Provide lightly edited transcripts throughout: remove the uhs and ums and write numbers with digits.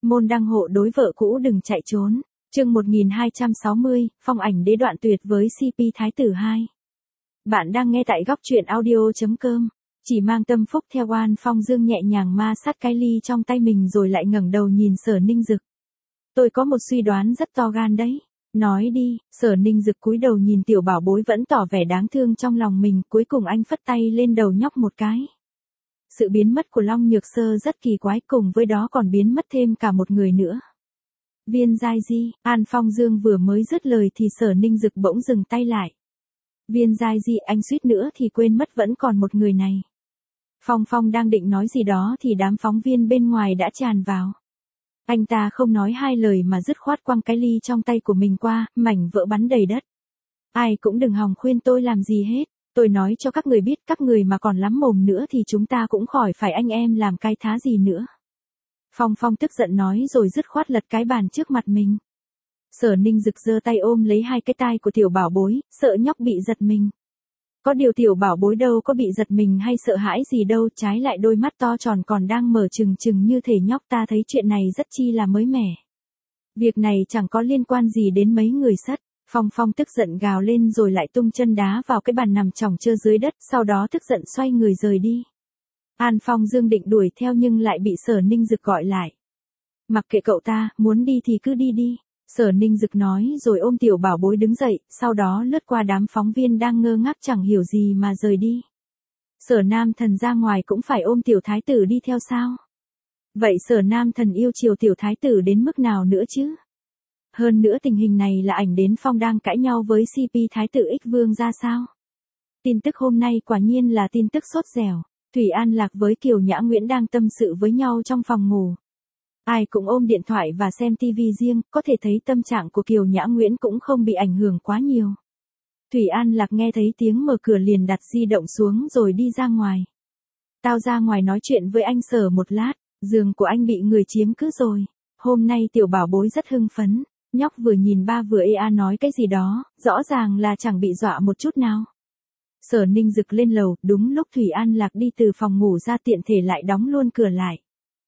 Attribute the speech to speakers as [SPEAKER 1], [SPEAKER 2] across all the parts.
[SPEAKER 1] Môn đăng hộ đối vợ cũ đừng chạy trốn. Chương 1260, phong ảnh đế đoạn tuyệt với CP Thái tử 2. Bạn đang nghe tại góc truyện audio.com. Chỉ mang tâm phúc theo Oan Phong Dương nhẹ nhàng ma sát cái ly trong tay mình rồi lại ngẩng đầu nhìn Sở Ninh Dực. Tôi có một suy đoán rất to gan đấy. Nói đi. Sở Ninh Dực cúi đầu nhìn tiểu bảo bối vẫn tỏ vẻ đáng thương trong lòng mình, cuối cùng anh phất tay lên đầu nhóc một cái. Sự biến mất của Long Nhược Sơ rất kỳ quái, cùng với đó còn biến mất thêm cả một người nữa. Viên Giai Di. An Phong Dương vừa mới dứt lời thì Sở Ninh Dực bỗng dừng tay lại. Viên Giai Di, anh suýt nữa thì quên mất vẫn còn một người này. Phong đang định nói gì đó thì đám phóng viên bên ngoài đã tràn vào. Anh ta không nói hai lời mà dứt khoát quăng cái ly trong tay của mình qua, mảnh vỡ bắn đầy đất. Ai cũng đừng hòng khuyên tôi làm gì hết. Tôi nói cho các người biết, các người mà còn lắm mồm nữa thì chúng ta cũng khỏi phải anh em làm cái thá gì nữa. Phong tức giận nói rồi dứt khoát lật cái bàn trước mặt mình. Sở Ninh Dực giơ tay ôm lấy hai cái tai của tiểu bảo bối, sợ nhóc bị giật mình. Có điều tiểu bảo bối đâu có bị giật mình hay sợ hãi gì đâu, trái lại đôi mắt to tròn còn đang mở trừng trừng như thể nhóc ta thấy chuyện này rất chi là mới mẻ. Việc này chẳng có liên quan gì đến mấy người sất. Phong tức giận gào lên rồi lại tung chân đá vào cái bàn nằm chỏng trơ dưới đất, sau đó tức giận xoay người rời đi. An Phong Dương định đuổi theo nhưng lại bị Sở Ninh Dực gọi lại. Mặc kệ cậu ta, muốn đi thì cứ đi đi. Sở Ninh Dực nói rồi ôm tiểu bảo bối đứng dậy, sau đó lướt qua đám phóng viên đang ngơ ngác chẳng hiểu gì mà rời đi. Sở Nam Thần ra ngoài cũng phải ôm tiểu thái tử đi theo sao? Vậy Sở Nam Thần yêu chiều tiểu thái tử đến mức nào nữa chứ? Hơn nữa tình hình này là ảnh đến Phong đang cãi nhau với CP Thái tử Ích Vương ra sao? Tin tức hôm nay quả nhiên là tin tức sốt dẻo. Thủy An Lạc với Kiều Nhã Nguyễn đang tâm sự với nhau trong phòng ngủ. Ai cũng ôm điện thoại và xem TV riêng, có thể thấy tâm trạng của Kiều Nhã Nguyễn cũng không bị ảnh hưởng quá nhiều. Thủy An Lạc nghe thấy tiếng mở cửa liền đặt di động xuống rồi đi ra ngoài. Tao ra ngoài nói chuyện với anh Sở một lát, giường của anh bị người chiếm cứ rồi. Hôm nay tiểu bảo bối rất hưng phấn. Nhóc vừa nhìn ba vừa ea nói cái gì đó, rõ ràng là chẳng bị dọa một chút nào. Sở Ninh Dực lên lầu, đúng lúc Thủy An Lạc đi từ phòng ngủ ra tiện thể lại đóng luôn cửa lại.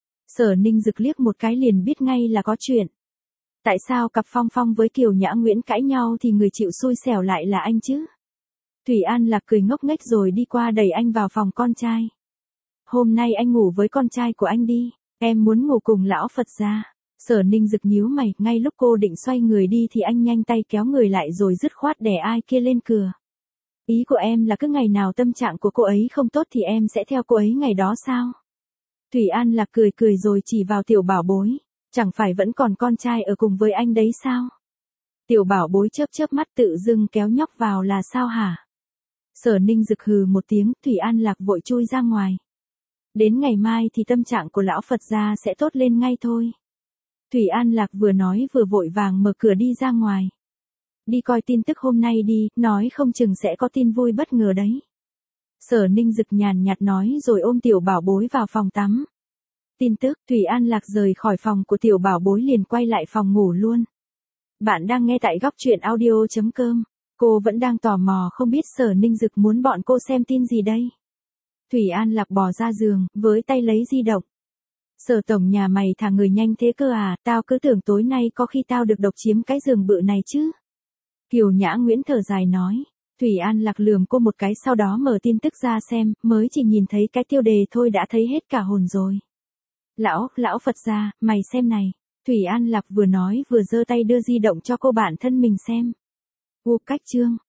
[SPEAKER 1] Sở Ninh Dực liếc một cái liền biết ngay là có chuyện. Tại sao cặp Phong với Kiều Nhã Nguyễn cãi nhau thì người chịu xui xẻo lại là anh chứ? Thủy An Lạc cười ngốc nghếch rồi đi qua đẩy anh vào phòng con trai. Hôm nay anh ngủ với con trai của anh đi, em muốn ngủ cùng lão Phật gia. Sở Ninh Dực nhíu mày, ngay lúc cô định xoay người đi thì anh nhanh tay kéo người lại rồi dứt khoát đè ai kia lên cửa. Ý của em là cứ ngày nào tâm trạng của cô ấy không tốt thì em sẽ theo cô ấy ngày đó sao? Thủy An Lạc cười rồi chỉ vào tiểu bảo bối. Chẳng phải vẫn còn con trai ở cùng với anh đấy sao? Tiểu bảo bối chớp mắt tự dưng kéo nhóc vào là sao hả? Sở Ninh Dực hừ một tiếng, Thủy An Lạc vội chui ra ngoài. Đến ngày mai thì tâm trạng của lão Phật gia sẽ tốt lên ngay thôi. Thủy An Lạc vừa nói vừa vội vàng mở cửa đi ra ngoài. Đi coi tin tức hôm nay đi, nói không chừng sẽ có tin vui bất ngờ đấy. Sở Ninh Dực nhàn nhạt nói rồi ôm tiểu bảo bối vào phòng tắm. Tin tức, Thủy An Lạc rời khỏi phòng của tiểu bảo bối liền quay lại phòng ngủ luôn. Bạn đang nghe tại góc truyện audio.com. Cô vẫn đang tò mò không biết Sở Ninh Dực muốn bọn cô xem tin gì đây. Thủy An Lạc bò ra giường, với tay lấy di động. Sở tổng nhà mày thả người nhanh thế cơ à, tao cứ tưởng tối nay có khi tao được độc chiếm cái giường bự này chứ. Kiều Nhã Nguyễn thở dài nói. Thủy An Lạc lườm cô một cái sau đó mở tin tức ra xem, mới chỉ nhìn thấy cái tiêu đề thôi đã thấy hết cả hồn rồi. Lão Phật gia, mày xem này. Thủy An Lạc vừa nói vừa giơ tay đưa di động cho cô bạn thân mình xem. Cách chương.